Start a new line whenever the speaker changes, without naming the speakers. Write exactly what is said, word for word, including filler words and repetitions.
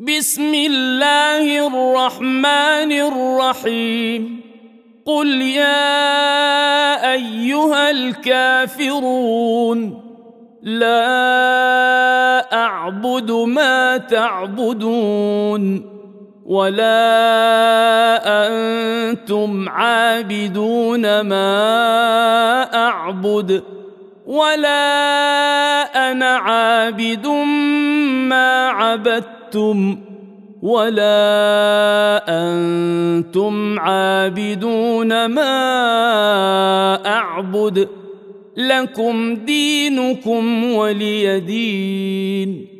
بسم الله الرحمن الرحيم قل يا أيها الكافرون لا أعبد ما تعبدون ولا أنتم عابدون ما أعبد ولا أنا عابد ما عبدتم ولا أنتم عابدون ما أعبد لكم دينكم ولي دين.